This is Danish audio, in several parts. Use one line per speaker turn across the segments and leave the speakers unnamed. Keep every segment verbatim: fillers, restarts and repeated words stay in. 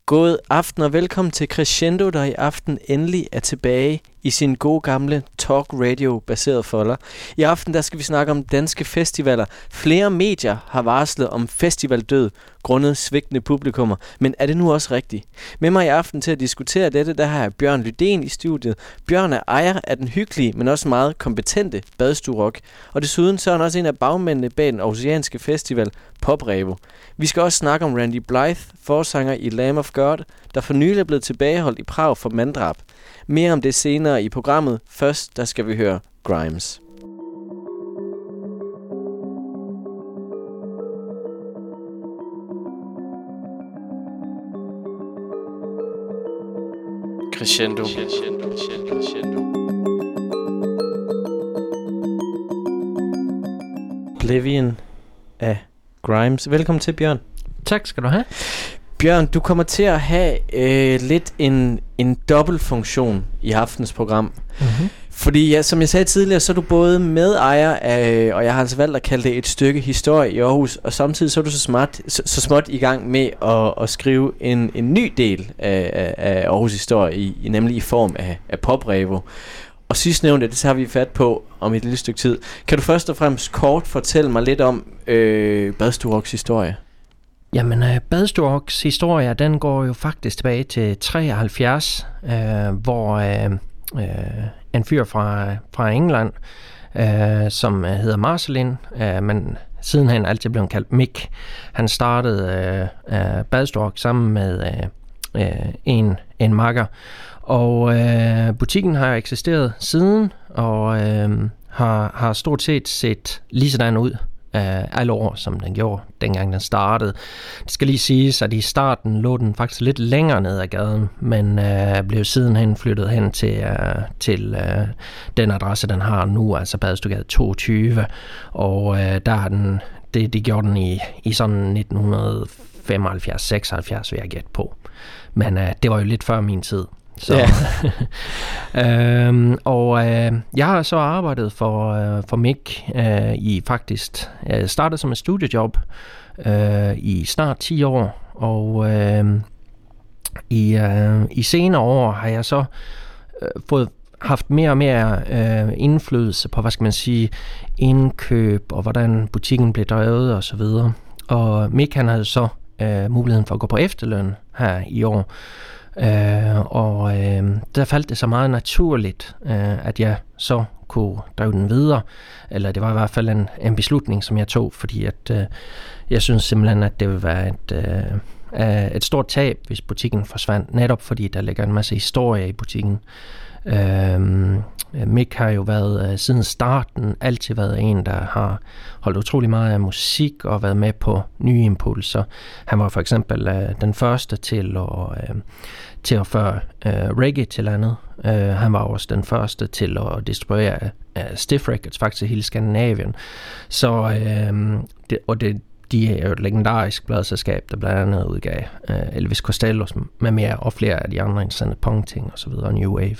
God aften og velkommen til Crescendo, der i aften endelig er tilbage i sin gode gamle talk radio baseret folder. I aften der skal vi snakke om danske festivaler. Flere medier har varslet om festivaldød grundet svigtende publikummer, men er det nu også rigtigt? Med mig i aften til at diskutere dette, der har jeg Bjørn Lydén i studiet. Bjørn er ejer af den hyggelige, men også meget kompetente Badstue Rock, og desuden så er han også en af bagmændene bag den aarhusianske festival Pop Revo. Vi skal også snakke om Randy Blythe, forsanger i Lamb of God, der for nylig er blevet tilbageholdt i Prag for manddrab. Mere om det senere i programmet. Først der skal vi høre Grimes. Crescendo. Crescendo. Crescendo. Oblivion af Grimes. Velkommen til, Bjørn.
Tak skal du have.
Bjørn, du kommer til at have øh, lidt en, en dobbeltfunktion i aftens program. Mm-hmm. Fordi ja, som jeg sagde tidligere, så er du både medejer af, og jeg har altså valgt at kalde det et stykke historie i Aarhus, og samtidig så er du så, smart, så, så småt i gang med at, at skrive en, en ny del af, af, af Aarhus historie, i, i, nemlig i form af, af Pop Revo. Og sidstnævnte, det tager vi fat på om et lille stykke tid. Kan du først og fremmest kort fortælle mig lidt om øh, Badstue Rocks historie?
Jamen, uh, Badstue Rocks historie, den går jo faktisk tilbage til treoghalvfjerds, uh, hvor uh, uh, en fyr fra, fra England, uh, som uh, hedder Marcelin, uh, men siden han altid blev kaldt Mick, han startede uh, uh, Badstue Rock sammen med uh, uh, en, en makker. Og øh, butikken har eksisteret siden, og øh, har, har stort set set lige sådan ud øh, alle år, som den gjorde, dengang den startede. Det skal lige siges, at i starten lå den faktisk lidt længere ned ad gaden, men øh, blev sidenhen flyttet hen til, øh, til øh, den adresse, den har nu, altså Badestuegade toogtyve. Og øh, der har den, det, det gjorde den i, i sådan nitten femoghalvfjerds seksoghalvfjerds, vil jeg gætte på. Men øh, det var jo lidt før min tid. Så. Yeah. øhm, og øh, jeg har så arbejdet for, øh, for Mick øh, i faktisk, jeg startede som et studiejob øh, i snart ti år, og øh, i, øh, i senere år har jeg så øh, fået haft mere og mere øh, indflydelse på, hvad skal man sige, indkøb og hvordan butikken blev drevet og så videre. Og Mick han havde så øh, muligheden for at gå på efterløn her i år. Uh, og uh, der faldt det så meget naturligt, uh, at jeg så kunne drive den videre, eller det var i hvert fald en, en beslutning, som jeg tog, fordi at uh, jeg synes simpelthen, at det ville være et, uh, et stort tab, hvis butikken forsvandt, netop fordi der ligger en masse historie i butikken. Uh, Mick har jo været uh, siden starten altid været en, der har holdt utrolig meget af musik og været med på nye impulser. Han var for eksempel uh, den første til at, uh, til at føre uh, reggae til landet. Uh, han var også den første til at distribuere uh, Stiff Records faktisk i hele Skandinavien. Så, uh, det, og det de er jo et legendarisk pladselskab, der blandt andet udgav uh, Elvis Costello med mere og flere af de andre interessante punk-ting og så videre, New Wave.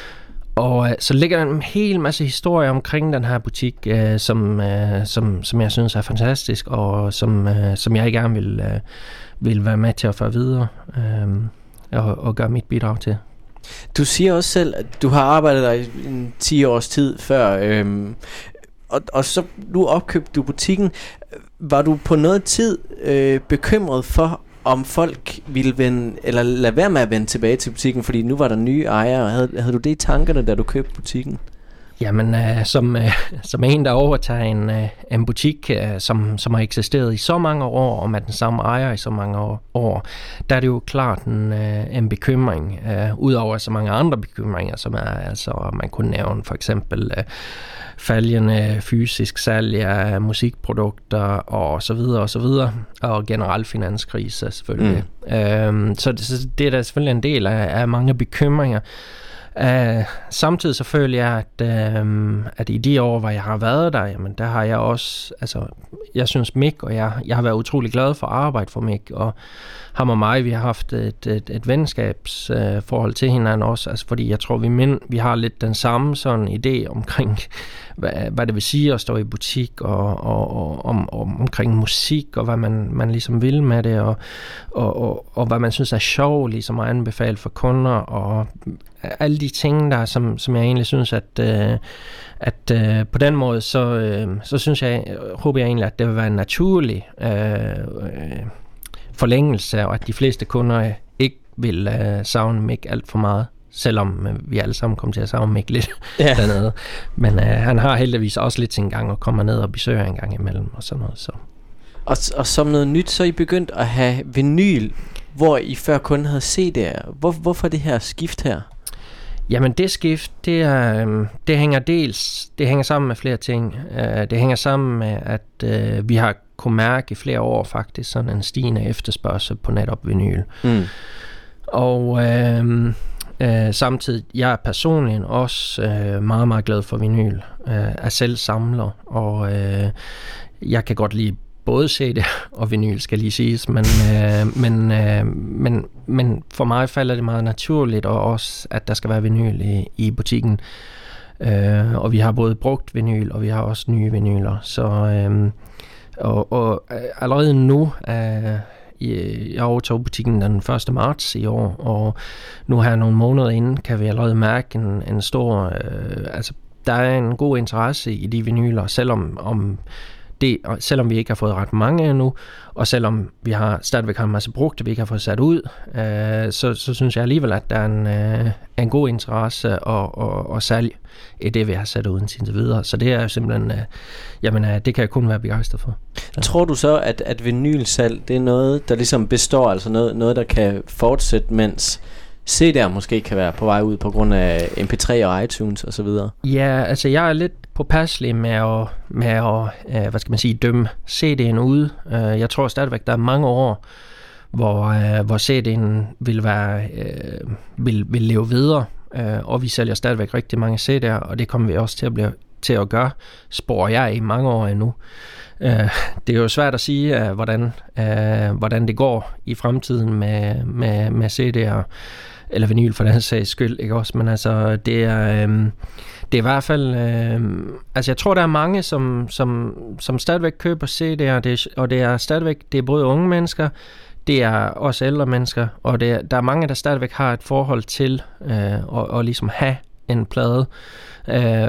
Og uh, så ligger der en hel masse historier omkring den her butik, uh, som, uh, som, som jeg synes er fantastisk, og som, uh, som jeg gerne vil, uh, vil være med til at føre videre uh, og, og gøre mit bidrag til.
Du siger også selv, at du har arbejdet der i en ti års tid før, øhm, og, og så nu opkøbte du butikken. Var du på noget tid øh, bekymret for, om folk ville vende, eller lade være med at vende tilbage til butikken, fordi nu var der nye ejere? Havde, havde du det i tankerne, da du købte butikken?
Jamen, øh, som, øh, som en, der overtager en, øh, en butik, øh, som, som har eksisteret i så mange år, og med den samme ejer i så mange år, der er det jo klart en, øh, en bekymring, øh, udover så mange andre bekymringer, som er, altså, man kunne nævne for eksempel øh, faldende fysisk salg af musikprodukter, og så videre, og så videre, og generelt finanskrise selvfølgelig. Mm. Øh, så, det, så det er da selvfølgelig en del af, af mange bekymringer. Uh, samtidig så føler jeg, at, uh, at i de år, hvor jeg har været der, jamen, der har jeg også, altså, jeg synes Mick, og jeg, jeg har været utrolig glad for at arbejde for Mick, og ham og mig, vi har haft et, et, et venskabsforhold uh, til hinanden også, altså, fordi jeg tror, vi, mind, vi har lidt den samme sådan idé omkring, hvad, hvad det vil sige at stå i butik, og, og, og om, om, omkring musik, og hvad man, man ligesom vil med det, og, og, og, og hvad man synes er sjovt, ligesom at anbefale for kunder, og alle de ting der, som, som jeg egentlig synes, at, øh, at øh, på den måde, så, øh, så synes jeg, håber jeg egentlig, at det vil være en naturlig øh, øh, forlængelse, og at de fleste kunder ikke vil øh, savne Mick alt for meget, selvom øh, vi alle sammen kommer til at savne Mick lidt ja. dernede. Men øh, han har heldigvis også lidt sin gang, og kommer ned og besøger en gang imellem, og sådan noget. Så.
Og, og som noget nyt, så er I begyndt at have vinyl, hvor I før kun havde C D'er. Hvor, hvorfor det her skift her?
Jamen det skift, det, er, det hænger dels, det hænger sammen med flere ting. Det hænger sammen med, at uh, vi har kunnet mærke i flere år faktisk sådan en stigende efterspørgsel på netop vinyl. Mm. Og uh, uh, samtidig, jeg er personligt også uh, meget, meget glad for vinyl. Uh, er selv samler, og uh, jeg kan godt lide både C D og vinyl, skal lige siges, men, øh, men, øh, men, men for mig falder det meget naturligt, og også, at der skal være vinyl i, i butikken. Øh, og vi har både brugt vinyl, og vi har også nye vinyler. Så, øh, og, og allerede nu, øh, jeg overtog butikken den første marts i år, og nu her nogle måneder inden, kan vi allerede mærke en, en stor, øh, altså der er en god interesse i de vinyler, selvom om Det, selvom vi ikke har fået ret mange endnu, og selvom vi har stadigvæk har en masse brugte, vi ikke har fået sat ud, øh, så, så synes jeg alligevel, at der er en, øh, en god interesse og, og, og salg i det, vi har sat ud indtil videre. Så det er jo simpelthen, øh, jamen, øh, det kan jeg kun være begejstret for. Så. Tror
du så, at, at vinylsalg, det er noget, der ligesom består, altså noget, noget der kan fortsætte, mens C D'er måske kan være på vej ud på grund af M P tre og iTunes og så videre?
Ja, altså jeg er lidt påpasselig med at, med at øh, hvad skal man sige, dømme C D'en ud. Uh, jeg tror stadigvæk, der er mange år, hvor, uh, hvor C D'en vil, være, uh, vil, vil leve videre, uh, og vi sælger stadigvæk rigtig mange C D'er, og det kommer vi også til at, blive, til at gøre, spår jeg i mange år endnu. Uh, det er jo svært at sige, uh, hvordan, uh, hvordan det går i fremtiden med, med, med C D'er, eller vinyl for den sags skyld, ikke også? Men altså, det er, øhm, det er i hvert fald, øhm, altså jeg tror, der er mange, som, som, som stadigvæk køber C D'er, og det, og det er stadigvæk, det er både unge mennesker, det er også ældre mennesker, og det er, der er mange, der stadigvæk har et forhold til øh, at, at ligesom have en plade, øh,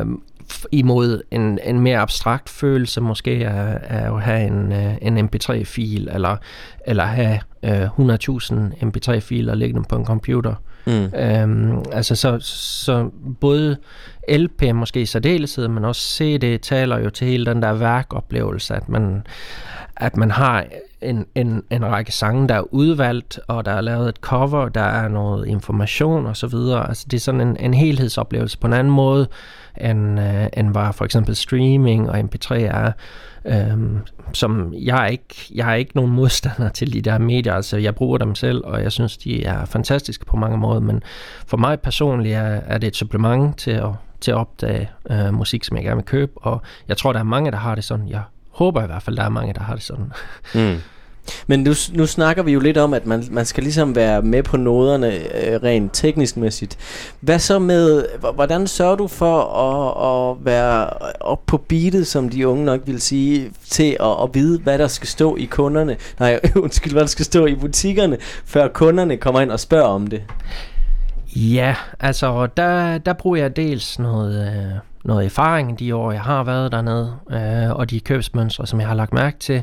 imod en, en mere abstrakt følelse måske af, af at have en, en M P tre-fil, eller, eller have øh, hundrede tusind M P tre-filer liggende på en computer. Mm. Øhm, altså så, så både L P måske i særdeleshed, men også C D taler jo til hele den der værkoplevelse, at man, at man har en, en, en række sange, der er udvalgt, og der er lavet et cover, der er noget information og så videre. Altså det er sådan en, en helhedsoplevelse på en anden måde, end, øh, end var for eksempel streaming og M P tre er. Øhm, som jeg er ikke jeg er ikke nogen modstander til de der medier, altså jeg bruger dem selv, og jeg synes de er fantastiske på mange måder, men for mig personligt er, er det et supplement til at, til at opdage øh, musik, som jeg gerne vil købe, og jeg tror der er mange, der har det sådan. Jeg håber i hvert fald, der er mange, der har det sådan. Mm.
Men nu, nu snakker vi jo lidt om, at man, man skal ligesom være med på noderne øh, rent teknisk mæssigt. Hvad så med, hvordan sørger du for at, at være op på beatet, som de unge nok vil sige, til at, at vide, hvad der skal stå i kunderne, nej, undskyld, hvad der skal stå i butikkerne, før kunderne kommer ind og spørger om det?
Ja, altså der, der bruger jeg dels noget, øh, noget erfaring de år, jeg har været dernede, øh, og de købsmønstre, som jeg har lagt mærke til.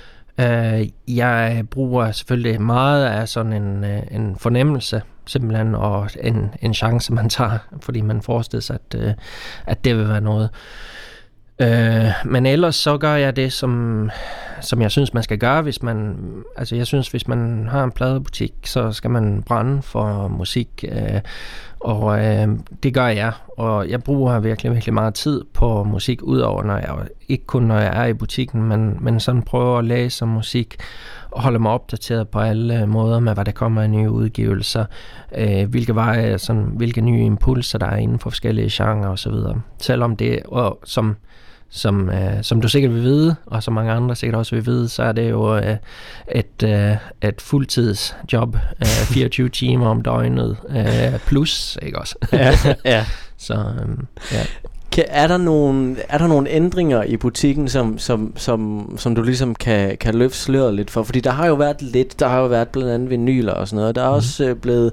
Uh, jeg bruger selvfølgelig meget af sådan en, uh, en fornemmelse, simpelthen, og en, en chance, man tager, fordi man forestiller sig, at, uh, at det vil være noget. Uh, men ellers så gør jeg det, som, som jeg synes, man skal gøre, hvis man, altså jeg synes, hvis man har en pladebutik, så skal man brænde for musik, øh, og øh, det gør jeg, og jeg bruger virkelig, virkelig meget tid på musik, udover når jeg, ikke kun når jeg er i butikken, men, men sådan prøver at læse om musik, og holde mig opdateret på alle måder med, hvad der kommer af nye udgivelser, øh, hvilke veje, sådan, hvilke nye impulser, der er inden for forskellige genrer og så videre. Selvom det, og som Som, øh, som du sikkert vil vide, og som mange andre sikkert også vil vide, så er det jo øh, et, øh, et fuldtidsjob, øh, fireogtyve timer om døgnet, øh, plus, ikke også?
Ja, ja.
Så, øh, ja.
Er der nogle er der nogle ændringer i butikken, som som som som du ligesom kan kan løfte sløret lidt for? Fordi der har jo været lidt, der har jo været blandt andet vinyler og sådan noget. Der er mm. også øh, blevet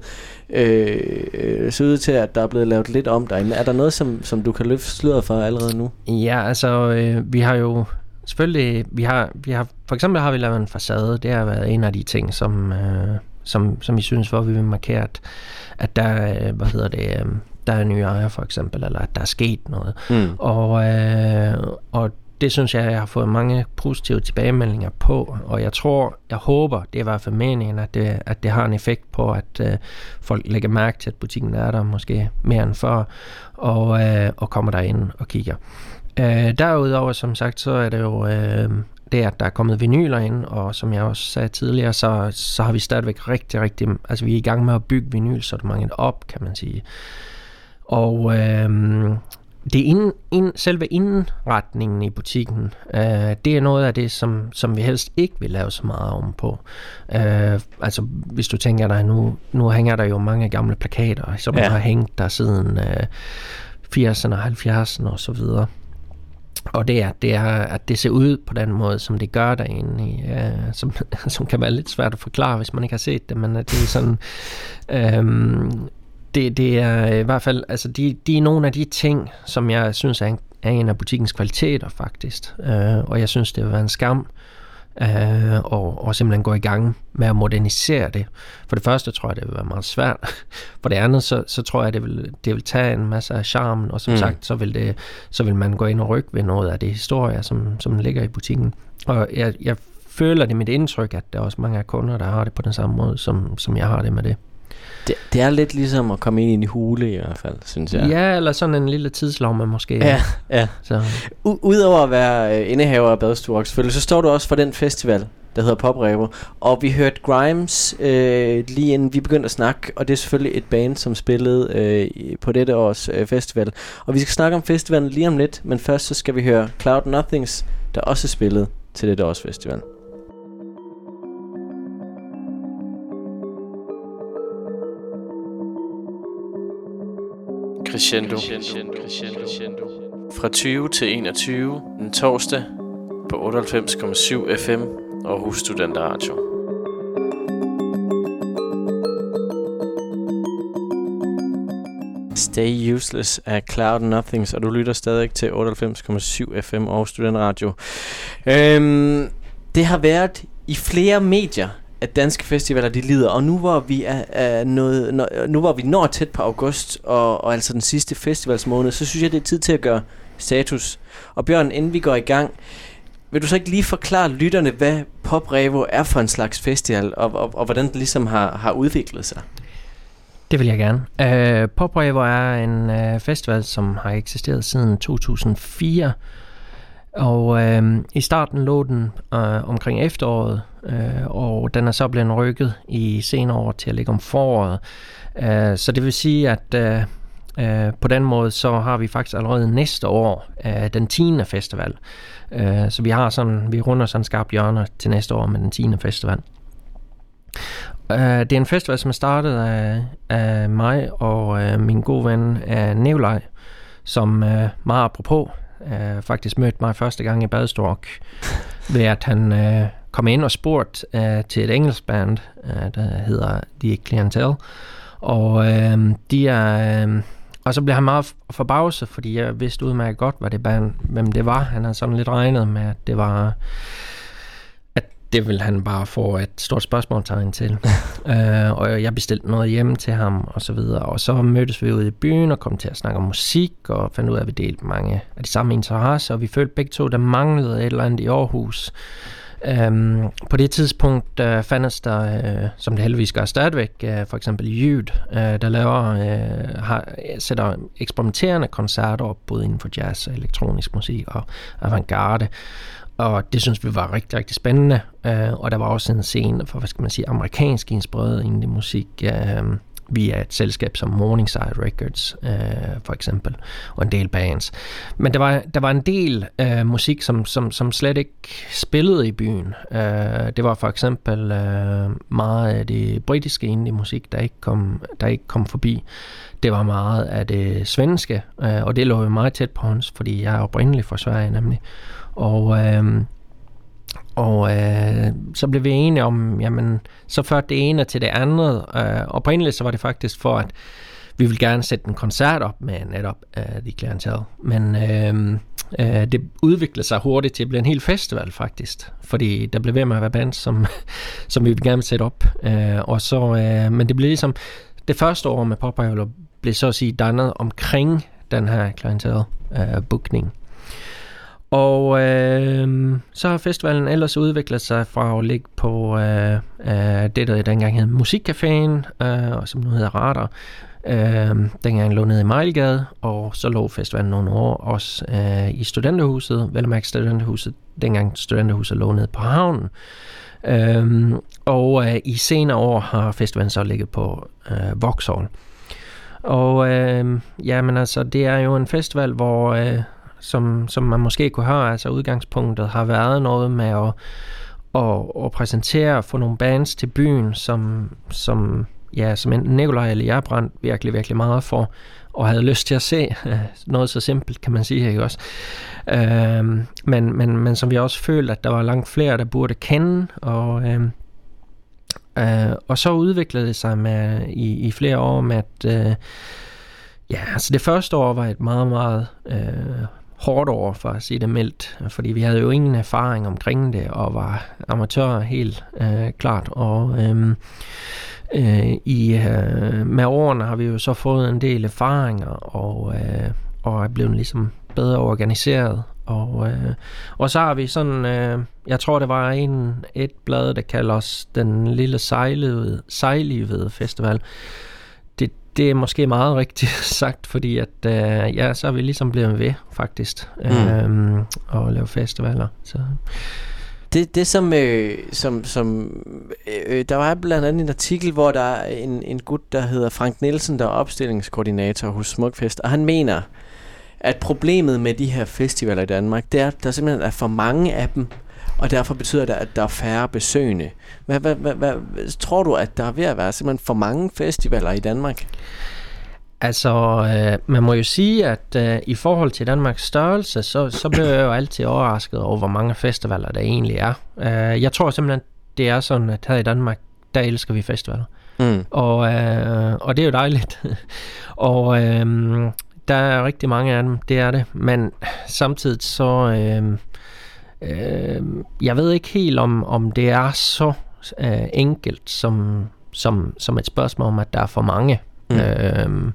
øh, så ud til, at der er blevet lavet lidt om derinde. Er der noget, som som du kan løfte sløret for allerede nu?
Ja, altså øh, vi har jo selvfølgelig vi har vi har for eksempel har vi lavet en facade. Det har været en af de ting, som øh, som som vi synes, hvor vi vil markere, at, at der øh, hvad hedder det øh, der er nye ejer for eksempel, eller at der er sket noget. Mm. Og, øh, og det synes jeg, jeg har fået mange positive tilbagemeldinger på, og jeg tror, jeg håber, det er i hvert fald meningen, at det, at det har en effekt på, at øh, folk lægger mærke til, at butikken er der måske mere end før, og, øh, og kommer derind og kigger. Øh, derudover, som sagt, så er det jo øh, det, at der er kommet vinyler ind, og som jeg også sagde tidligere, så, så har vi stadigvæk rigtig, rigtig, altså vi er i gang med at bygge vinylsortimentet op, kan man sige. Og øh, det er ind, ind, selve indretningen i butikken, øh, det er noget af det, som, som vi helst ikke vil lave så meget om på. Øh, altså hvis du tænker dig, nu, nu hænger der jo mange gamle plakater, som ja. har hængt der siden øh, firserne og halvfjerdserne og så videre. Og det er, det er, at det ser ud på den måde, som det gør derinde, i, øh, som, som kan være lidt svært at forklare, hvis man ikke har set det, men det er sådan... Øh, Det, det er i hvert fald, altså de, de er nogle af de ting, som jeg synes er en, er en af butikkens kvaliteter faktisk. Øh, og jeg synes, det vil være en skam øh, og, og simpelthen gå i gang med at modernisere det. For det første tror jeg, det vil være meget svært. For det andet, så, så tror jeg, det vil, det vil tage en masse af charmen. Og som mm. sagt, så vil, det, så vil man gå ind og rykke ved noget af det historie, som, som ligger i butikken. Og jeg, jeg føler det mit indtryk, at der er også mange af kunder, der har det på den samme måde, som, som jeg har det med det.
Det, det er lidt ligesom at komme ind i en hule i hvert fald, synes jeg.
Ja, eller sådan en lille tidslommer måske.
Ja, ja.
Så.
U- Udover at være indehaver af Badstuer, selvfølgelig, så står du også for den festival, der hedder Pop Revo. Og vi hørte Grimes øh, lige inden vi begyndte at snakke, og det er selvfølgelig et band, som spillede øh, på dette års øh, festival. Og vi skal snakke om festivalen lige om lidt, men først så skal vi høre Cloud Nothings, der også spillede til dette års festival. Crescendo. Fra tyve til enogtyve den torsdag på otteoghalvfems komma syv F M Aarhus Studenter Radio. Stay Useless af Cloud Nothings, og du lytter stadig til otteoghalvfems komma syv F M Aarhus Studenter Radio. Øhm, det har været i flere medier, at danske festivaler de lider, og nu hvor vi er, er noget, når, nu hvor vi når tæt på august og, og altså den sidste festivalsmåned, så synes jeg det er tid til at gøre status. Og Bjørn, inden vi går i gang, vil du så ikke lige forklare lytterne, hvad Pop Revo er for en slags festival, og, og, og hvordan det ligesom har, har udviklet sig?
Det vil jeg gerne. Uh, Pop Revo er en uh, festival, som har eksisteret siden to tusind og fire. Og øh, i starten lå den øh, omkring efteråret, øh, og den er så blevet rykket i senere år til at ligge om foråret. Øh, så det vil sige, at øh, øh, på den måde, så har vi faktisk allerede næste år øh, den tiende festival. Øh, så vi har sådan, vi runder sådan skarpt hjørner til næste år med den tiende festival. Øh, det er en festival, som er startet af, af mig og øh, min gode ven øh, Nikolaj, som øh, meget apropos, Uh, faktisk mødte mig første gang i Badstuer, ved at han uh, kom ind og spurgte uh, til et engelsk band, uh, der hedder The Clientele, og uh, de er, uh, og så blev han meget forbavset, fordi jeg vidste udmærket godt, hvad det band, hvem det var. Han havde sådan lidt regnet med, at det var, at det ville han bare få et stort spørgsmålstegn til. uh, og jeg bestilte noget hjem til ham og så videre, og så mødtes vi ude i byen og kom til at snakke om musik og fandt ud af, at vi delte mange af de samme interesser, og vi følte begge to, der manglede et eller andet i Aarhus, Øhm, på det tidspunkt øh, fandtes der, øh, som det heldigvis gør stadigvæk, øh, for eksempel Jyd, øh, der laver, øh, har, sætter eksperimenterende koncerter op, både inden for jazz og elektronisk musik og avantgarde. Og det synes vi var rigtig, rigtig spændende. Øh, og der var også en scene for, hvad skal man sige, amerikansk inspireret indie musik, øh, via et selskab som Morningside Records, øh, for eksempel, og en del bands. Men der var, der var en del øh, musik, som, som, som slet ikke spillede i byen. Øh, det var for eksempel øh, meget af det britiske indie-musik, der ikke kom, der ikke kom forbi. Det var meget af det svenske, øh, og det lå jo meget tæt på os, fordi jeg er oprindelig fra Sverige nemlig. Og... Øh, Og øh, så blev vi enige om, jamen, så førte det ene til det andet. Øh, oprindeligt så var det faktisk for, at vi ville gerne sætte en koncert op med netop øh, The Clientele. Men øh, øh, det udviklede sig hurtigt til at blive en hel festival faktisk. Fordi der blev ved med at være bands, som, som vi ville gerne sætte op. Øh, og så, øh, men det blev ligesom, det første år med Pop-Idol blev så at sige dannet omkring den her Clientele-bookning. Øh, Og øh, så har festivalen ellers udviklet sig fra at ligge på øh, øh, det, der dengang hed Musikcaféen, øh, og som nu hedder Radar. Øh, dengang lå nede i Mejlgade, og så lå festivalen nogle år også øh, i Studenterhuset, vel at mærke Studenterhuset, dengang Studenterhuset lå nede på havnen. Øh, og øh, i senere år har festivalen så ligget på øh, Vauxhall. Og øh, jamen altså, det er jo en festival, hvor... Øh, Som, som man måske kunne høre, altså udgangspunktet har været noget med at, at, at præsentere og få nogle bands til byen, som, som, ja, som enten Nikolaj eller jeg brændte virkelig, virkelig meget for, og havde lyst til at se. Noget så simpelt, kan man sige, ikke også? Øhm, men, men, men som vi også følte, at der var langt flere, der burde kende, og, øhm, øh, og så udviklede det sig med, i, i flere år med, at øh, ja, altså det første år var et meget, meget... Øh, hårdt over, for at sige det mildt, fordi vi havde jo ingen erfaring omkring det, og var amatører helt øh, klart, og øh, øh, i, øh, med årene har vi jo så fået en del erfaringer, og, øh, og er blevet ligesom bedre organiseret, og, øh, og så har vi sådan, øh, jeg tror det var en, et blad, der kalder os den lille sejlivede, sejlivede festival. Det er måske meget rigtigt sagt, fordi at, øh, ja, så er vi ligesom blevet ved, faktisk, mm. øhm, og lave festivaler. Så.
Det, det som, øh, som, som øh, der var blandt andet en artikel, hvor der er en, en gut, der hedder Frank Nielsen, der er opstillingskoordinator hos Smukfest, og han mener, at problemet med de her festivaler i Danmark, det er, at der simpelthen er for mange af dem, og derfor betyder det, at der er færre besøgende. Hvad, hvad, hvad, hvad, tror du, at der er ved at være simpelthen for mange festivaler i Danmark?
Altså, øh, man må jo sige, at øh, i forhold til Danmarks størrelse, så, så bliver jeg jo altid overrasket over, hvor mange festivaler der egentlig er. Øh, jeg tror simpelthen, det er sådan, at her i Danmark, der elsker vi festivaler. Mm. Og, øh, og det er jo dejligt. og øh, der er rigtig mange af dem, det er det. Men samtidig så... Øh, øh, jeg ved ikke helt, om, om det er så øh, enkelt, som, som, som et spørgsmål om, at der er for mange. Mm. Øhm,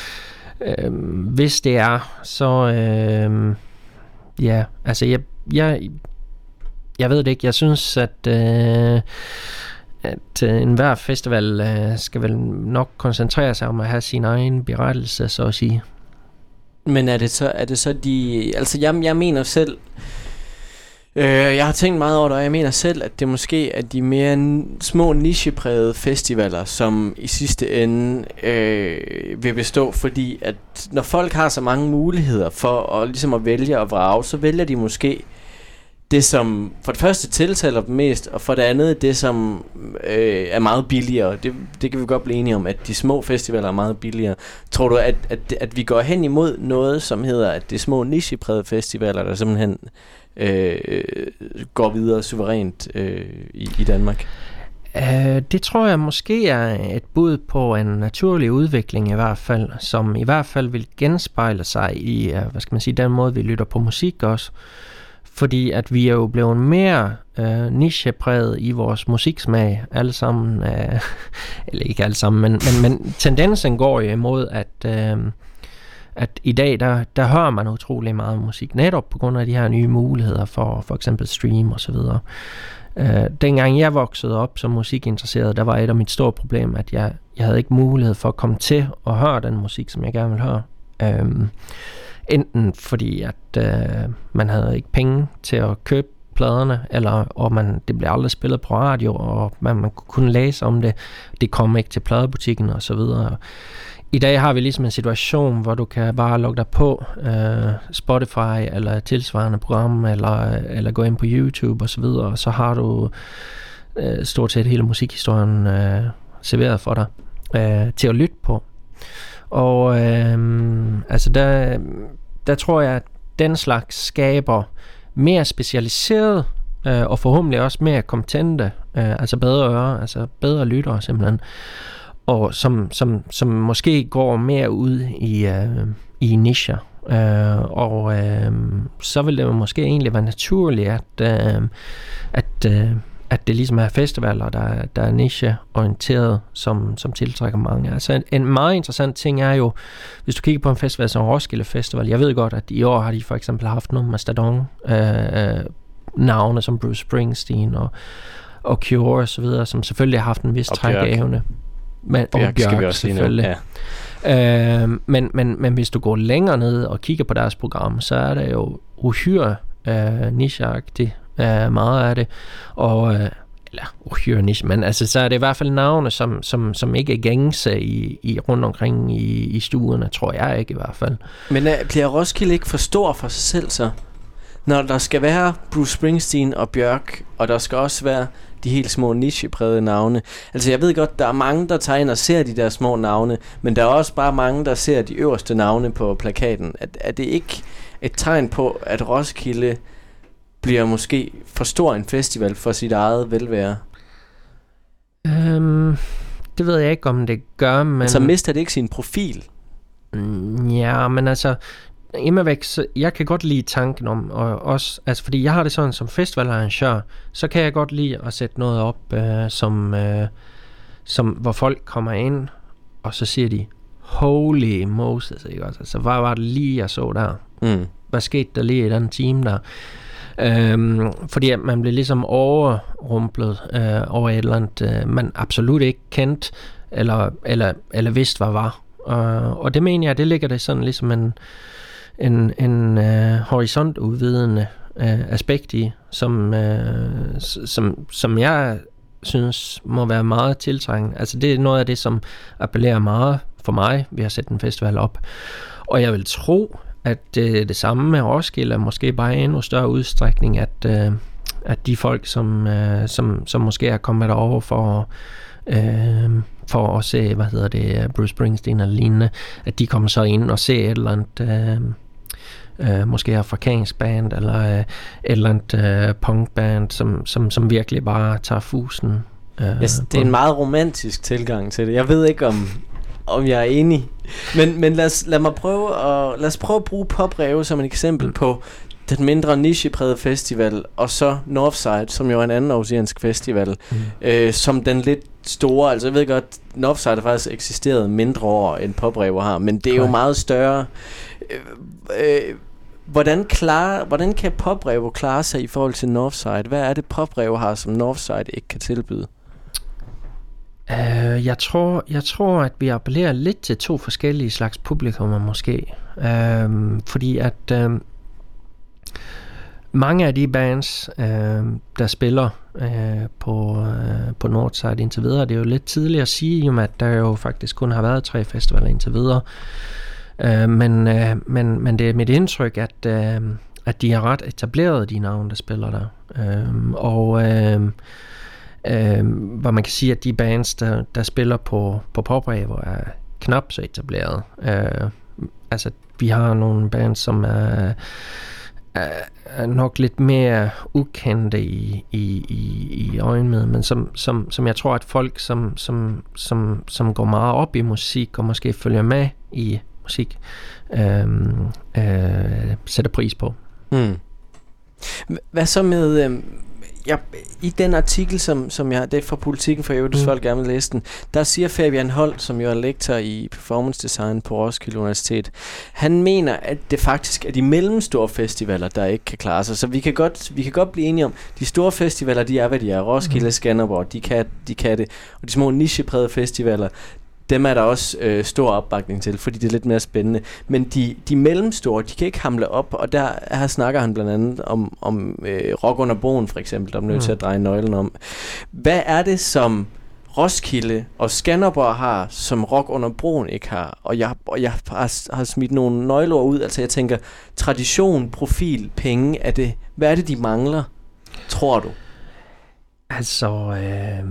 øhm, hvis det er, så øhm, ja, altså jeg, jeg, jeg ved det ikke. Jeg synes, at, øh, at øh, enhver festival øh, skal vel nok koncentrere sig om at have sin egen berettelse, så at sige.
Men er det så, er det så de... Altså jeg, jeg mener selv... Øh, jeg har tænkt meget over det, og jeg mener selv, at det måske er de mere n- små nicheprægede festivaler, som i sidste ende øh, vil bestå, fordi at når folk har så mange muligheder for at, ligesom at vælge og vrage, så vælger de måske det, som for det første tiltaler dem mest, og for det andet det, som øh, er meget billigere. Det, det kan vi godt blive enige om, at de små festivaler er meget billigere. Tror du, at, at, at vi går hen imod noget, som hedder, at det er små nicheprægede festivaler, der simpelthen øh, går videre suverænt øh, i, i Danmark?
Uh, det tror jeg måske er et bud på en naturlig udvikling i hvert fald, som i hvert fald vil genspejle sig i, uh, hvad skal man sige, den måde vi lytter på musik også. Fordi at vi er jo blevet mere øh, nichepræget i vores musiksmag, alle sammen, øh, eller ikke alle sammen, men, men, men tendensen går jo imod, at, øh, at i dag, der, der hører man utrolig meget musik, netop på grund af de her nye muligheder for for eksempel stream og så videre. Uh, dengang jeg voksede op som musikinteresseret, der var et af mit store problem, at jeg, jeg havde ikke mulighed for at komme til at høre den musik, som jeg gerne ville høre. Um, enten fordi, at uh, man havde ikke penge til at købe pladerne, eller og man, det blev aldrig spillet på radio, og man, man kunne kun læse om det. Det kom ikke til pladebutikken og så videre. I dag har vi ligesom en situation, hvor du kan bare logge dig på uh, Spotify eller tilsvarende program, eller, eller gå ind på YouTube og så videre, og så har du uh, stort set hele musikhistorien uh, serveret for dig uh, til at lytte på. Og uh, altså der, der tror jeg, at den slags skaber mere specialiseret uh, og forhåbentlig også mere kompetente, uh, altså bedre ører, altså bedre lyttere simpelthen, og som, som, som måske går mere ud i, uh, i nicher. Uh, og uh, så vil det jo måske egentlig være naturligt, at, uh, at, uh, at det ligesom er festivaler, der, der er niche-orienteret, som, som tiltrækker mange. Altså en, en meget interessant ting er jo, hvis du kigger på en festival som Roskilde Festival, jeg ved godt, at i år har de for eksempel haft nogle Mastodon uh, uh, navne som Bruce Springsteen og, og Cure og så videre, som selvfølgelig har haft en vis trækevne. Men,
Bjørk,
og Bjørk
skal vi også
selvfølgelig. Ja. Øh, men, men, men hvis du går længere ned og kigger på deres program, så er det jo uhyre øh, nicheagtigt, øh, meget af det. Og, øh, eller uhyre niche, men altså, så er det i hvert fald navne, som, som, som ikke er gængse i, i, rundt omkring i, i stuerne, tror jeg ikke i hvert fald.
Men øh, bliver Roskilde ikke for stor for sig selv så? Når der skal være Bruce Springsteen og Bjørk, og der skal også være de helt små nicheprægede navne. Altså jeg ved godt, der er mange, der tager ind og ser de der små navne, men der er også bare mange, der ser de øverste navne på plakaten. Er, er det ikke et tegn på, at Roskilde bliver måske for stor en festival for sit eget velvære?
Um, det ved jeg ikke, om det gør, men...
Altså mister det ikke sin profil?
Mm, ja, men altså... Immervæk, så jeg kan godt lide tanken om, og også, altså fordi jeg har det sådan som festivalarrangør, så kan jeg godt lide at sætte noget op, øh, som, øh, som, hvor folk kommer ind, og så siger de, holy Moses, ikke også? Altså, hvad var det lige, jeg så der?
Mm.
Hvad skete der lige i den time der? Øhm, fordi at man bliver ligesom overrumplet øh, over et eller andet, øh, man absolut ikke kendt, eller, eller, eller vidste, hvad var. Uh, og det mener jeg, det ligger det sådan ligesom en en, en uh, horisontudvidende uh, aspekt i, som, uh, som, som jeg synes må være meget tiltrængende. Altså det er noget af det, som appellerer meget for mig ved at sætte en festival op. Og jeg vil tro, at uh, det samme med Roskilde, måske bare i endnu større udstrækning, at, uh, at de folk, som, uh, som, som måske er kommet derover for uh, for at se, hvad hedder det, Bruce Springsteen eller lignende, at de kommer så ind og ser et eller andet øh, øh, måske afrikansk band eller øh, et eller andet øh, punkband, som, som, som virkelig bare tager fusen. Øh,
yes, det er en meget romantisk tilgang til det. Jeg ved ikke, om, om jeg er enig. Men, men lad, os, lad mig prøve at, lad os prøve at bruge Popreve som et eksempel mm. på den mindre nicheprægede festival, og så Northside, som jo er en anden oceansk festival, mm. øh, som den lidt store. Altså jeg ved godt, Northside har faktisk eksisteret mindre år end Popreve har, men det er jo meget større. Øh, øh, hvordan, klar, hvordan kan Popreve klare sig i forhold til Northside? Hvad er det, Popreve har, som Northside ikke kan tilbyde?
Uh, jeg tror, jeg tror, at vi appellerer lidt til to forskellige slags publikummer måske. Uh, fordi at uh, mange af de bands, øh, der spiller øh, på, øh, på Northside indtil videre, det er jo lidt tidligt at sige, jo, at der jo faktisk kun har været tre festivaler indtil videre. Øh, men, øh, men, men det er mit indtryk, at, øh, at de har ret etableret de navne, der spiller der. Øh, og øh, øh, hvor man kan sige, at de bands, der, der spiller på, på Popreve, er knap så etableret. Øh, altså, vi har nogle bands, som er er nok lidt mere ukendte i, i, i, i øjemed, men som, som, som jeg tror, at folk, som, som, som, som går meget op i musik, og måske følger med i musik, øh, øh, sætter pris på.
Mm. Hvad så med, øh, jeg, i den artikel, som, som jeg, det er fra Politikken for øvrigt, hvis mm. folk gerne vil læse den, der siger Fabian Holt, som jo er lektor i performance design på Roskilde Universitet, han mener, at det faktisk er de mellemstore festivaler, der ikke kan klare sig. Så vi kan godt, vi kan godt blive enige om, de store festivaler, de er, hvad de er. Roskilde, mm. Skanderborg, de kan, de kan det. Og de små nicheprægede festivaler, dem er der også øh, stor opbakning til, fordi det er lidt mere spændende. Men de, de mellemstore, de kan ikke hamle op, og der her snakker han blandt andet om, om øh, Rock under Broen for eksempel, der er nødt mm. til at dreje nøglen om. Hvad er det, som Roskilde og Skanderborg har, som Rock under Broen ikke har? Og jeg, og jeg har, har smidt nogle nøgleord ud, altså jeg tænker, tradition, profil, penge, er det, hvad er det, de mangler, tror du?
Altså... Øh...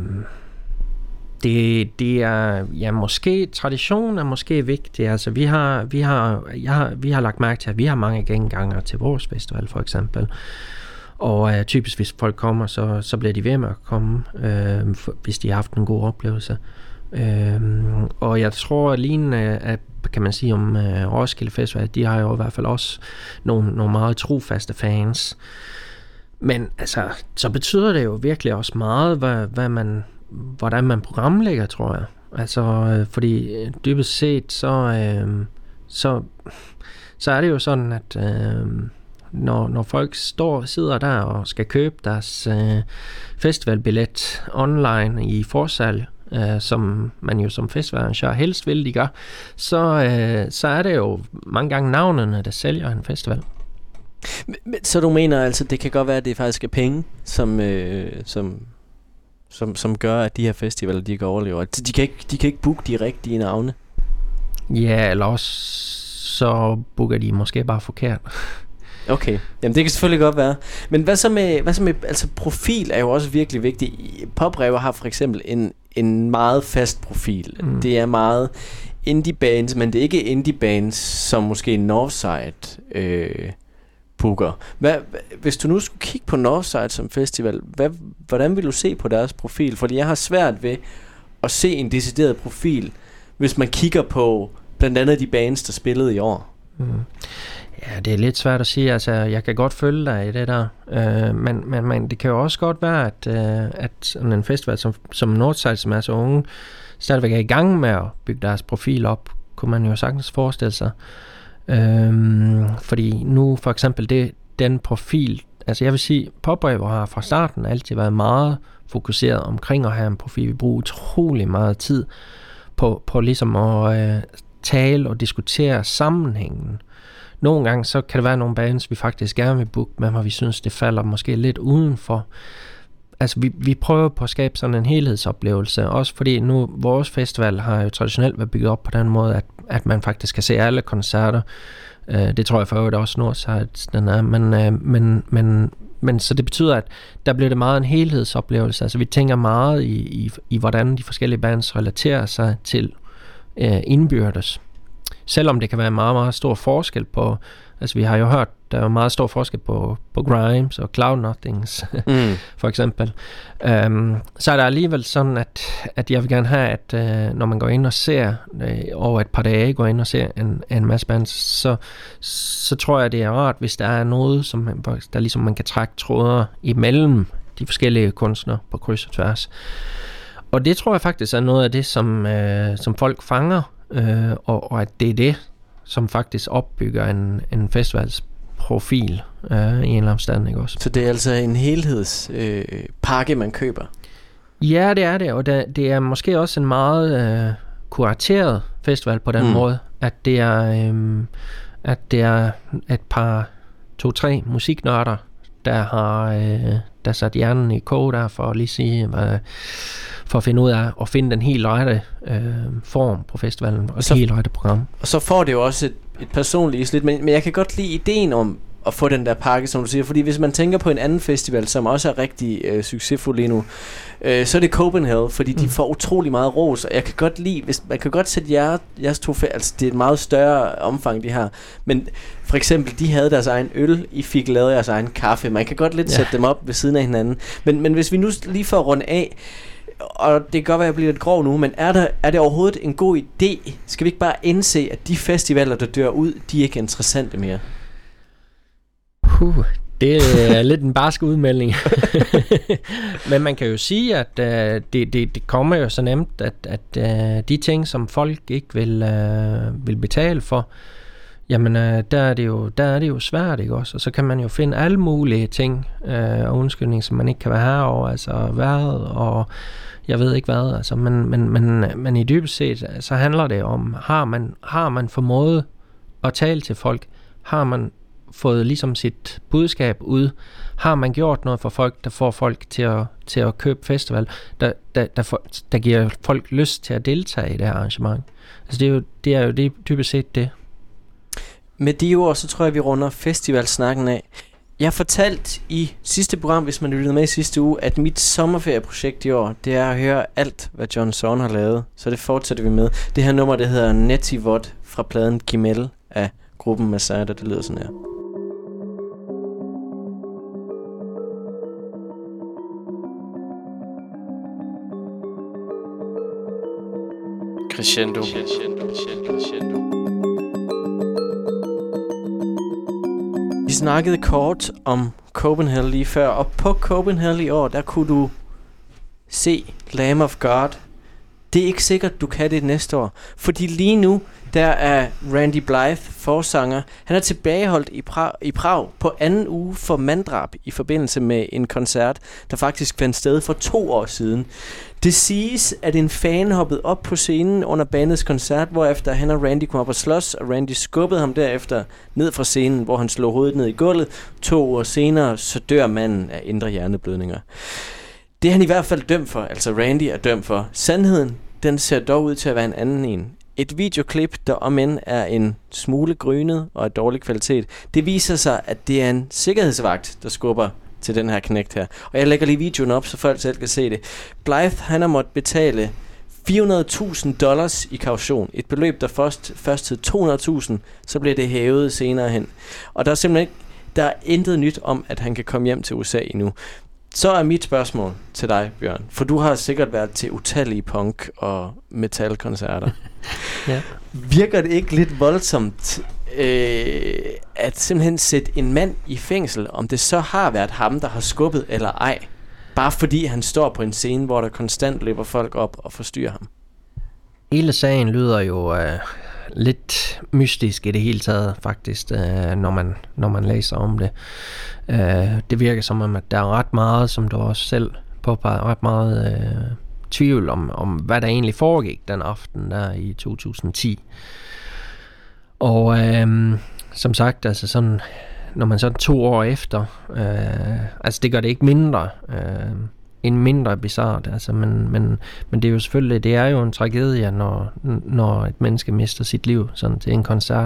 Det, det er, ja, måske tradition er måske vigtig. Altså, vi har, vi har, jeg har, vi har lagt mærke til, at vi har mange genganger til vores festival, for eksempel. Og uh, typisk, hvis folk kommer, så, så bliver de ved med at komme, øh, for, hvis de har haft en god oplevelse. Øh, og jeg tror, lignende, at, kan man sige om uh, Roskilde Festival, de har jo i hvert fald også nogle, nogle meget trofaste fans. Men altså, så betyder det jo virkelig også meget, hvad, hvad man... hvordan man programlægger, tror jeg. Altså, øh, fordi øh, dybest set, så, øh, så, så er det jo sådan, at øh, når, når folk står, sidder der og skal købe deres øh, festivalbillet online i forsalg, øh, som man jo som festivalarrangør helst vil, de gør, så, øh, så er det jo mange gange navnene, der sælger en festival.
Så du mener altså, det kan godt være, at det faktisk er penge, som... Øh, som Som, som gør, at de her festivaler, de kan overleve. De kan ikke, de kan ikke booke de rigtige navne.
Ja, eller også så booker de måske bare forkert.
Okay, jamen det kan selvfølgelig godt være. Men hvad så med, hvad så med altså profil er jo også virkelig vigtigt. Popraver har for eksempel en, en meget fast profil. Mm. Det er meget indie bands, men det er ikke indie bands, som måske Northside øh, booker. Hvad, hvis du nu skulle kigge på Northside som festival, hvad, hvordan vil du se på deres profil? Fordi jeg har svært ved at se en decideret profil, hvis man kigger på blandt andet de bands, der spillede i år.
Mm. Ja, det er lidt svært at sige. Altså, jeg kan godt følge dig i det der. Øh, men, men, men det kan jo også godt være, at, øh, at en festival som, som Northside, som er så unge, stadigvæk er i gang med at bygge deres profil op, kunne man jo sagtens forestille sig. Øhm, fordi nu for eksempel det, den profil, altså jeg vil sige, Popraver har fra starten altid været meget fokuseret omkring at have en profil. Vi bruger utrolig meget tid på, på ligesom at øh, tale og diskutere sammenhængen. Nogle gange så kan det være nogle bands, vi faktisk gerne vil booke, men hvor vi synes, det falder måske lidt udenfor. Altså vi, vi prøver på at skabe sådan en helhedsoplevelse, også fordi nu vores festival har jo traditionelt været bygget op på den måde, at, at man faktisk kan se alle koncerter. Uh, det tror jeg for øvrigt også Northside, den er, men, uh, men, men, men så det betyder, at der bliver det meget en helhedsoplevelse. Altså vi tænker meget i, i, i hvordan de forskellige bands relaterer sig til uh, indbyrdes. Selvom det kan være en meget, meget stor forskel på, altså vi har jo hørt, der er jo meget stor forskel på, på Grimes og Cloud Nothings, mm. for eksempel. Um, så er der alligevel sådan, at, at jeg vil gerne have, at uh, når man går ind og ser, uh, over et par dage går ind og ser en, en masse bands, så, så tror jeg, det er rart, hvis der er noget, som man, der ligesom man kan trække tråder imellem de forskellige kunstnere på kryds og tværs. Og det tror jeg faktisk er noget af det, som, uh, som folk fanger, uh, og, og at det er det, som faktisk opbygger en, en festivals profil øh, i en eller anden stand, ikke også?
Så det er altså en helhedspakke, øh, man køber?
Ja, det er det, og det, det er måske også en meget øh, kurateret festival på den mm. måde, at det er øh, at det er et par, to-tre musiknørder, der har øh, der sat hjernen i kog der for at lige sige, øh, for at finde ud af at finde den helt rette øh, form på festivalen og det helt rette program. Og
så får det jo også et, et personligt islet, men, men jeg kan godt lide ideen om at få den der pakke, som du siger, fordi hvis man tænker på en anden festival, som også er rigtig øh, succesfuld lige nu, øh, så er det Copenhagen, fordi mm. de får utrolig meget ros, og jeg kan godt lide, hvis man kan godt sætte jer, jeres to, altså det er et meget større omfang, de har, men for eksempel, de havde deres egen øl, I fik lavet jeres egen kaffe, man kan godt lidt ja. sætte dem op ved siden af hinanden, men, men hvis vi nu lige får rundt af, og det kan godt være, at jeg bliver lidt grov nu, men er, der, er det overhovedet en god idé? Skal vi ikke bare indse, at de festivaler, der dør ud, de er ikke interessante mere?
Uh, Det er lidt en barsk udmelding. Men man kan jo sige, at uh, det, det, det kommer jo så nemt, at, at uh, de ting, som folk ikke vil, uh, vil betale for, jamen uh, der, er det jo, der er det jo svært, ikke også? Og så kan man jo finde alle mulige ting uh, og undskyldning, som man ikke kan være herover, altså vejret og jeg ved ikke hvad, altså, men, men, men, men i dybest set, så handler det om, har man, har man formået at tale til folk, har man fået ligesom sit budskab ud, har man gjort noget for folk, der får folk til at, til at købe festival, der, der, der, for, der giver folk lyst til at deltage i det her arrangement. Altså det er jo, det er jo det, dybest set det.
Med de ord, så tror jeg, vi runder festivalsnakken af. Jeg fortalte i sidste program, hvis man lyttede med i sidste uge, at mit sommerferieprojekt i år, det er at høre alt, hvad John Zorn har lavet. Så det fortsætter vi med. Det her nummer, det hedder Netivot fra pladen Gimel af gruppen Masada. Det lyder sådan her. Crescendo. Crescendo, crescendo, crescendo. Vi snakkede kort om Copenhagen lige før, og på Copenhagen i år, der kunne du se Lamb of God. Det er ikke sikkert, du kan det næste år, fordi lige nu, der er Randy Blythe, forsanger, han er tilbageholdt i, pra- i Prag på anden uge for manddrab i forbindelse med en koncert, der faktisk fandt sted for to år siden. Det siges, at en fan hoppede op på scenen under bandets koncert, hvorefter han og Randy kom op og slås, og Randy skubbede ham derefter ned fra scenen, hvor han slog hovedet ned i gulvet. To år senere, så dør manden af indre hjerneblødninger. Det er han i hvert fald dømt for, altså Randy er dømt for. Sandheden, den ser dog ud til at være en anden en. Et videoklip, der om end er en smule grynet og af dårlig kvalitet, det viser sig, at det er en sikkerhedsvagt, der skubber til den her knægt her. Og jeg lægger lige videoen op, så folk selv kan se det. Blythe, han har måttet betale fire hundrede tusind dollars i kaution. Et beløb, der først, først hed to hundrede tusind, så bliver det hævet senere hen. Og der er simpelthen ikke, der er intet nyt om, at han kan komme hjem til U S A endnu. Så er mit spørgsmål til dig, Bjørn, for du har sikkert været til utallige punk- og metalkoncerter.
Ja.
Virker det ikke lidt voldsomt øh, at simpelthen sætte en mand i fængsel, om det så har været ham, der har skubbet eller ej, bare fordi han står på en scene, hvor der konstant løber folk op og forstyrrer ham?
Hele sagen lyder jo øh, lidt mystisk i det hele taget, faktisk, øh, når, man, når man læser om det. Øh, det virker som om, at der er ret meget, som du også selv påpeger, ret meget øh, tvivl om, om, hvad der egentlig foregik den aften der i to tusind og ti. Og øh, som sagt, altså sådan, når man sådan to år efter, øh, altså det gør det ikke mindre, øh, en mindre bizarrt, altså, men, men, men det er jo selvfølgelig, det er jo en tragedie, når, når et menneske mister sit liv sådan til en koncert.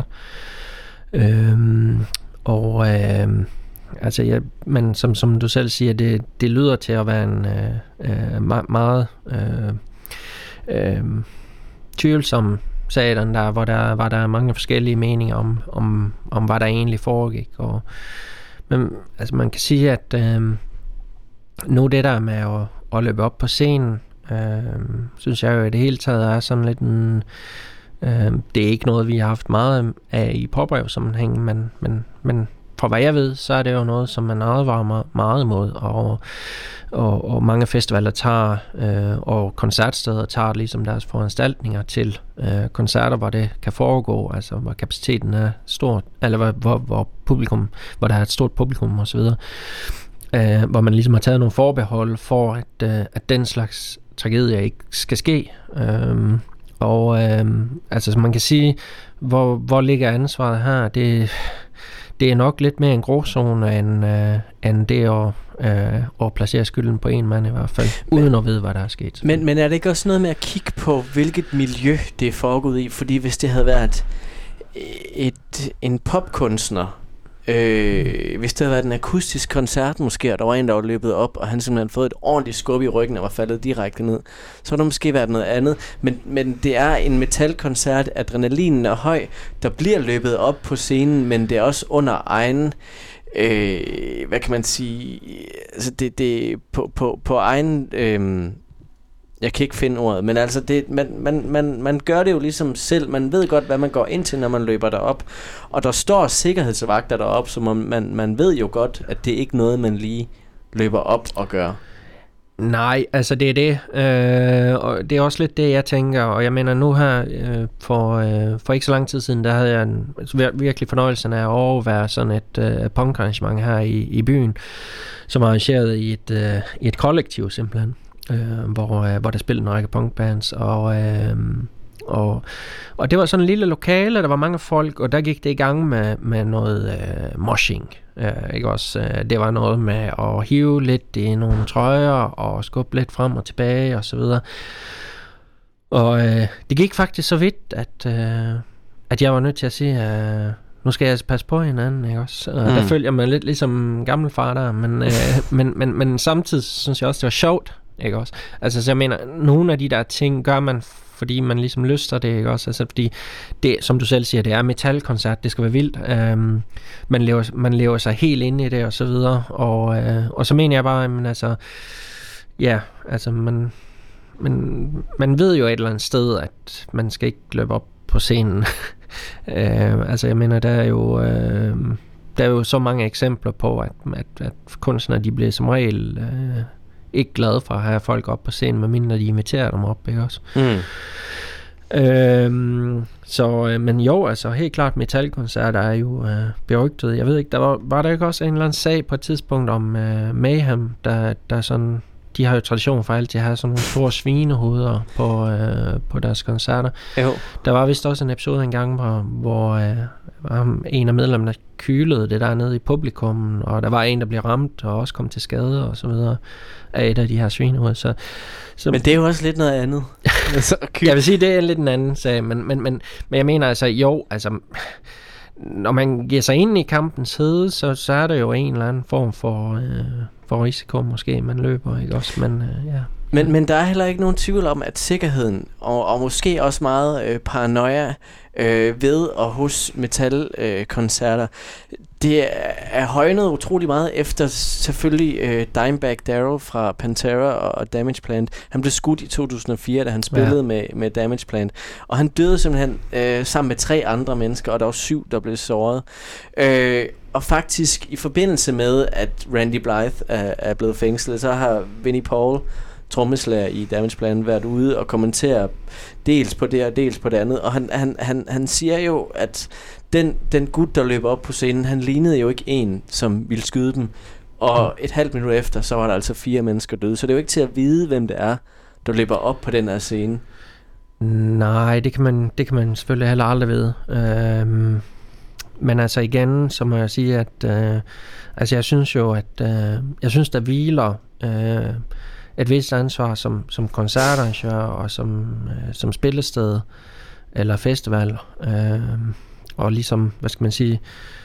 Øhm, og øh, altså, ja, men som, som du selv siger, det, det lyder til at være en øh, øh, meget, meget øh, øh, tvivlsom sag, den der, hvor der var der mange forskellige meninger om, om, om hvad der egentlig foregik. Og, men altså, man kan sige, at øh, nu det der med at, at løbe op på scenen, øh, synes jeg jo i det hele taget er sådan lidt en, øh, det er ikke noget, vi har haft meget af i påbrevsammenhæng, men, men, men fra hvad jeg ved, så er det jo noget, som man advarer meget imod, og, og, og mange festivaler tager, øh, og koncertsteder tager ligesom deres foranstaltninger til øh, koncerter, hvor det kan foregå, altså hvor kapaciteten er stor, eller hvor, hvor, hvor publikum, hvor der er et stort publikum osv., Uh, hvor man ligesom har taget nogle forbehold for, at, uh, at den slags tragedier ikke skal ske. Uh, og uh, altså, som man kan sige, hvor, hvor ligger ansvaret her? Det, det er nok lidt mere en gråzone, end, uh, end det at, uh, at placere skylden på en mand i hvert fald, men, uden at vide, hvad der er sket.
Men, men er det ikke også noget med at kigge på, hvilket miljø det er foregået i? Fordi hvis det havde været et, en popkunstner, Øh, hvis det havde været en akustisk koncert måske, og der var en, der var løbet op, og han simpelthen fået et ordentligt skub i ryggen og var faldet direkte ned, så har det måske været noget andet. Men, men det er en metalkoncert, adrenalinen er høj, der bliver løbet op på scenen, men det er også under egen, øh, hvad kan man sige, altså det, det på, på, på egen, øh, Jeg kan ikke finde ordet, men altså det, man, man, man, man gør det jo ligesom selv. Man ved godt, hvad man går ind til, når man løber derop. Og der står sikkerhedsvagter derop, så man, man, man ved jo godt, at det er ikke noget, man lige løber op og gør.
Nej, altså det er det. Øh, og det er også lidt det, jeg tænker. Og jeg mener, nu her øh, for, øh, for ikke så lang tid siden, der havde jeg en, altså, virkelig fornøjelsen af at overvære sådan et øh, punkarrangement her i, i byen, som er arrangeret i et, øh, i et kollektiv simpelthen. Øh, hvor, øh, hvor der spillede en række punkbands, og, øh, og, og det var sådan en lille lokale, der var mange folk, og der gik det i gang med, med noget øh, moshing. Øh, ikke også? Øh, det var noget med at hive lidt i nogle trøjer, og skubbe lidt frem og tilbage, og så videre. Og øh, det gik faktisk så vidt, at, øh, at jeg var nødt til at sige, at øh, nu skal jeg altså passe på hinanden, ikke også? Og mm. der følger man lidt ligesom gammel far der, men, øh, men, men, men samtidig synes jeg også, det var sjovt, ikke også? Altså, så jeg mener, nogle af de der ting gør man, fordi man ligesom lyster det, ikke også? Altså, fordi det, som du selv siger, det er metalkoncert, det skal være vildt. Øhm, man, lever, man lever sig helt ind i det, og så videre. Og, øh, og så mener jeg bare, men altså, ja, altså, man, man, man ved jo et eller andet sted, at man skal ikke løbe op på scenen. øh, altså, jeg mener, der er jo... Øh, der er jo så mange eksempler på, at, at, at kunstnere, de bliver som regel... Øh, ikke glad for at have folk op på scenen, medmindre de inviterer dem op, ikke også? Mm. Øhm, så, men jo, altså helt klart, metalkoncerter er jo øh, berygtet. Jeg ved ikke, der var, var der ikke også en eller anden sag på et tidspunkt om øh, Mayhem, der, der sådan, de har jo tradition for altid at have sådan nogle store svinehoveder på, øh, på deres koncerter. Jo. Der var vist også en episode engang, hvor, hvor øh, en af medlemmerne kylede det der nede i publikum, og der var en, der blev ramt og også kom til skade og så videre af et af de her svinehoveder. Så, så
men det er jo også lidt noget andet.
Jeg vil sige, det er lidt en anden sag, men, men, men, men jeg mener altså, jo, altså... Når man giver sig ind i kampens hede, så, så er der jo en eller anden form for, øh, for risiko, måske man løber, ikke også? Men, øh, ja.
men, men der er heller ikke nogen tvivl om, at sikkerheden, og, og måske også meget øh, paranoia øh, ved og hos metalkoncerter, øh, det er højnet utrolig meget efter selvfølgelig øh, Dimebag Darrell fra Pantera og, og Damageplan. Han blev skudt i to tusind og fire, da han spillede ja. med, med Damageplan. Og han døde simpelthen øh, sammen med tre andre mennesker, og der var syv, der blev såret. Øh, og faktisk i forbindelse med, at Randy Blythe er, er blevet fængslet, så har Vinnie Paul, trommeslager i Damageplan, været ude og kommentere dels på det og dels på det andet. Og han, han, han, han siger jo, at den, den gut, der løber op på scenen, han lignede jo ikke en, som ville skyde dem. Og et halvt minut efter, så var der altså fire mennesker døde. Så det er jo ikke til at vide, hvem det er, der løber op på den her scene.
Nej, det kan man, det kan man selvfølgelig heller aldrig vide. Øhm, men altså igen, så må jeg sige, at øh, altså jeg synes jo, at øh, jeg synes, der hviler øh, et vist ansvar som, som koncertarrangør og som, øh, som spillested eller festival, øh, og ligesom, hvad skal man sige,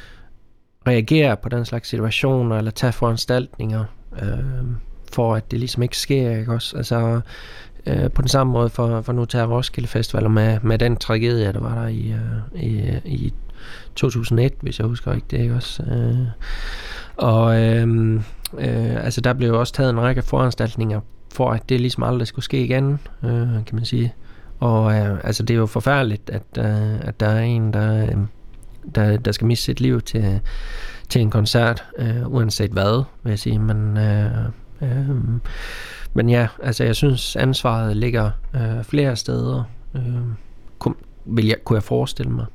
reagere på den slags situationer, eller tage foranstaltninger, øh, for at det ligesom ikke sker, ikke også? Altså, øh, på den samme måde for, for nu tager Roskilde Festival, med, med den tragedie, der var der i, øh, i, i to tusind og et, hvis jeg husker rigtigt, ikke også? Øh, og øh, øh, altså, der blev jo også taget en række foranstaltninger, for at det ligesom aldrig skulle ske igen, øh, kan man sige. Og øh, altså, det er jo forfærdeligt, at, øh, at der er en, der, øh, der, der skal miste sit liv til, til en koncert, øh, uanset hvad, vil jeg sige. Men, øh, øh, men ja, altså, jeg synes, ansvaret ligger øh, flere steder, øh, kunne, vil jeg, kunne jeg forestille mig.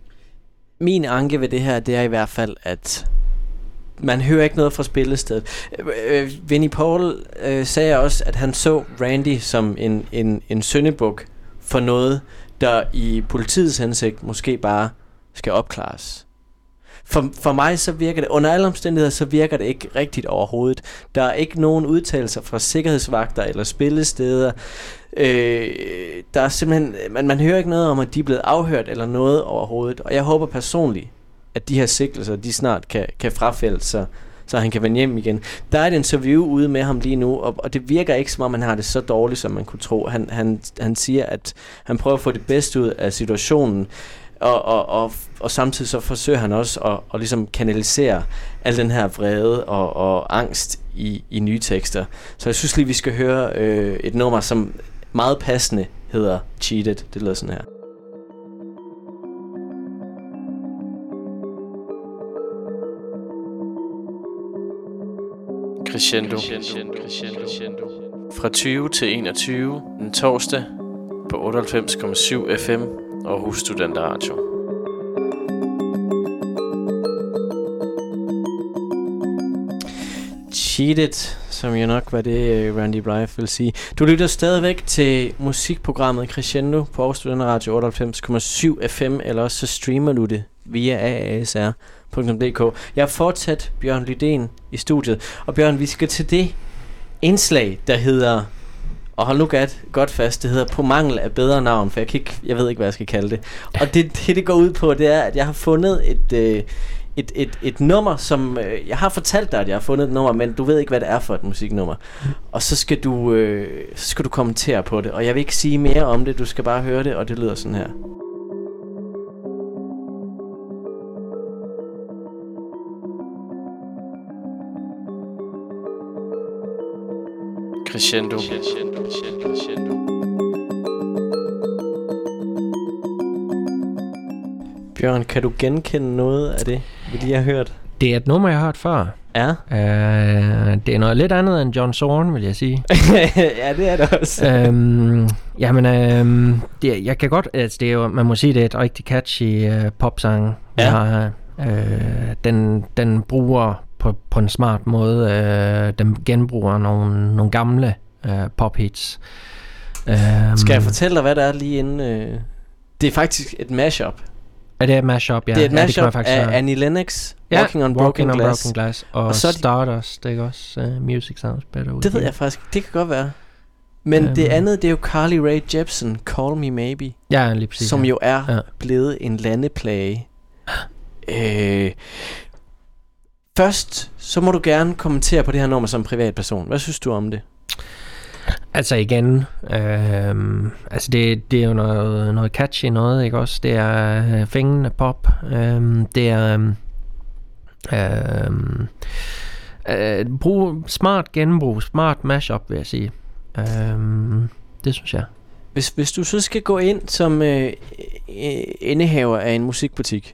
Min anke ved det her, det er i hvert fald, at man hører ikke noget fra spillestedet. Øh, Vinnie Paul øh, sagde også, at han så Randy som en, en, en syndebuk for noget, der i politiets hensigt måske bare skal opklares. For, for mig så virker det, under alle omstændigheder, så virker det ikke rigtigt overhovedet. Der er ikke nogen udtalelser fra sikkerhedsvagter eller spillesteder. Øh, der er simpelthen, man, man hører ikke noget om, at de er blevet afhørt eller noget overhovedet. Og jeg håber personligt, at de her sigtelser, de snart kan, kan frafældes, så, så han kan vende hjem igen. Der er et interview ude med ham lige nu, og, og det virker ikke, som om han har det så dårligt, som man kunne tro. Han, han, han siger, at han prøver at få det bedste ud af situationen, og, og, og, og samtidig så forsøger han også at, at ligesom kanalisere al den her vrede og, og angst i, i nye tekster. Så jeg synes lige, vi skal høre øh, et nummer, som meget passende hedder Cheated. Det lyder sådan her. Crescendo. Crescendo. Crescendo. Fra tyve til enogtyve den torsdag på otteoghalvfems komma syv F M Aarhus Studenter Radio. Cheated, som jo nok var det, Randy Blythe vil sige. Du lytter stadigvæk til musikprogrammet Crescendo på Aarhus Studenter Radio otteoghalvfems komma syv F M, eller også så streamer du det via A A S R punktum d k. Jeg er fortsat Bjørn Lydén i studiet. Og Bjørn, vi skal til det indslag, der hedder, og hold nu godt, godt fast, det hedder På mangel af bedre navn, for jeg, kan ikke, jeg ved ikke, hvad jeg skal kalde det. Og det, det, det går ud på, det er, at jeg har fundet et, øh, et, et, et nummer, som, øh, jeg har fortalt dig, at jeg har fundet et nummer, men du ved ikke, hvad det er for et musiknummer. Og så skal du, øh, så skal du kommentere på det, og jeg vil ikke sige mere om det, du skal bare høre det, og det lyder sådan her. Crescendo. Crescendo, crescendo, crescendo. Bjørn, kan du genkende noget af det, vi lige har hørt?
Det er et nummer, jeg har hørt før.
Ja.
Uh, det er noget lidt andet end John Zorn, vil jeg sige.
Ja, det er det også.
um, jamen, um, det, jeg kan godt... Altså, det er jo, man må sige, det er et rigtig catchy uh, popsang.
Ja.
Har, uh, den, den bruger på, på en smart måde. Uh, den genbruger nogle, nogle gamle uh, pophits. Um,
Skal jeg fortælle dig, hvad der er lige inden... Uh... Det er faktisk et mashup.
Er det et mashup? Ja.
Det er et mashup
ja, faktisk,
af Annie Lennox,
ja,
Walking on
Walking
Broken
on
Glass.
Broken Glass. Og, og så Stardust, det er også uh, Music Sounds Better.
Det ved jeg faktisk, det kan godt være. Men um, det andet, det er jo Carly Rae Jepsen, Call Me Maybe.
Ja, lige præcis.
Som
ja.
jo er
ja.
blevet en landeplage. øh, først, så må du gerne kommentere på det her nummer som privatperson. Hvad synes du om det?
Altså igen, øh, altså det, det er jo noget, noget catchy noget, ikke også? Det er øh, fængende pop. Øh, det er øh, øh, brug, smart genbrug, smart mashup, vil jeg sige. Øh, det synes jeg.
Hvis, hvis du så skal gå ind som øh, indehaver af en musikbutik,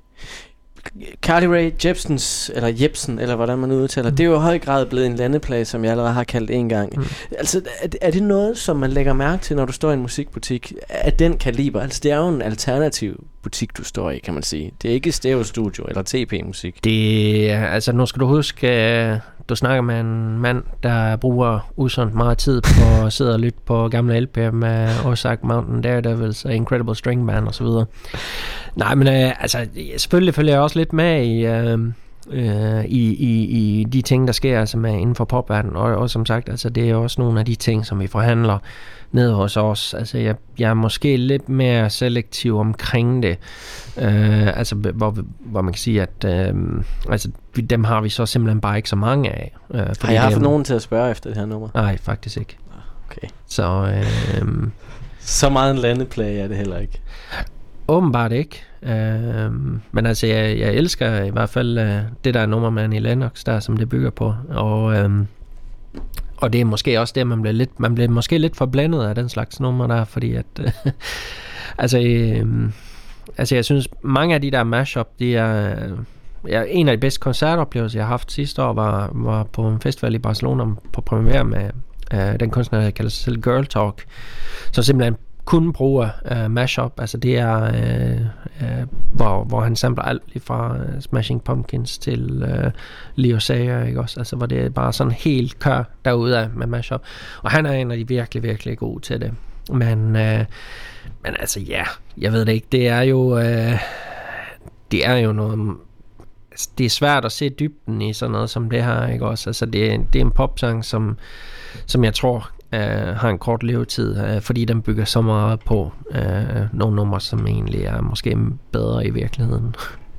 Carly Rae Jepsens, eller Jepsen, eller hvordan man udtaler, mm. det er jo i høj grad blevet en landeplage, som jeg allerede har kaldt en gang. Mm. Altså, er, er det noget, som man lægger mærke til, når du står i en musikbutik, af den kaliber? Altså, det er jo en alternativ butik, du står i, kan man sige. Det er ikke stereo studio eller T P-musik.
Det altså, nu skal du huske, du snakker med en mand, der bruger usundt meget tid på at sidde og lytte på gamle L P'er med Ozark Mountain Daredevils og Incredible String Band og så videre. Nej, men øh, altså, selvfølgelig følger jeg også lidt med i, øh, øh, i, i, i de ting, der sker altså med inden for popverdenen. Og, og som sagt, altså, det er også nogle af de ting, som vi forhandler ned hos os. Altså, jeg, jeg er måske lidt mere selektiv omkring det. Øh, altså, hvor, hvor man kan sige, at øh, altså, dem har vi så simpelthen bare ikke så mange af. Øh,
har jeg haft dem, nogen til at spørge efter det her nummer?
Nej, faktisk ikke.
Okay.
Så, øh,
så meget en landeplage er det heller ikke.
Åbenbart ikke. Øh, men altså, jeg, jeg elsker i hvert fald øh, det der nummer med Annie Lennox, der som det bygger på. Og, øh, og det er måske også det, man bliver lidt, man bliver måske lidt forblændet af den slags nummer der, fordi at øh, altså, øh, altså, jeg synes mange af de der mashup, de er, ja, en af de bedste koncertoplevelser, jeg har haft sidste år, var, var på en festival i Barcelona på premiere med øh, den kunstner, der kalder sig selv Girl Talk, så simpelthen kun bruger uh, mashup, altså det er uh, uh, hvor, hvor han sampler alt fra uh, Smashing Pumpkins til uh, Leo Sayer, ikke også? Altså hvor det er bare sådan helt kør derude med mashup, og han er en af de virkelig, virkelig gode til det. Men, uh, men altså ja, jeg ved det ikke, det er jo uh, det er jo noget, altså, det er svært at se dybden i sådan noget som det her, ikke også? Altså det, det er en popsang, som, som jeg tror Uh, har en kort levetid, uh, fordi den bygger så meget på uh, nogle numre, som egentlig er måske bedre i virkeligheden.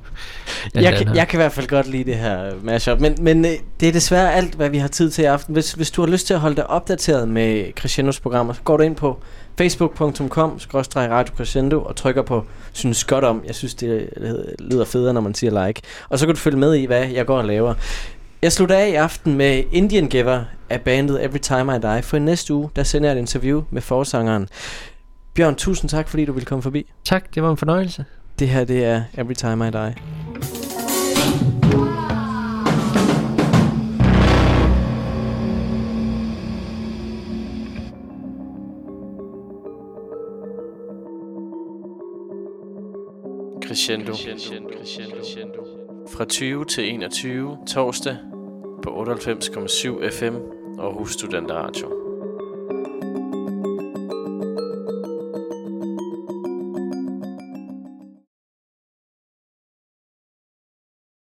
jeg, kan, jeg kan i hvert fald godt lide det her mashup, men, men uh, det er desværre alt, hvad vi har tid til i aften. Hvis, hvis du har lyst til at holde dig opdateret med Crescendos programmer, så går du ind på facebook punktum com skråstreg radio crescendo og trykker på synes godt om. Jeg synes, det lyder federe, når man siger like. Og så kan du følge med i, hvad jeg går og laver. Jeg slutter af i aften med Indian Giver af bandet Every Time I Die. For i næste uge, der sender jeg et interview med forsangeren. Bjørn, tusind tak, fordi du ville komme forbi.
Tak, det var en fornøjelse.
Det her, det er Every Time I Die. Crescendo. Fra tyve til enogtyve torsdag på otteoghalvfems komma syv F M Aarhus Studenter Radio.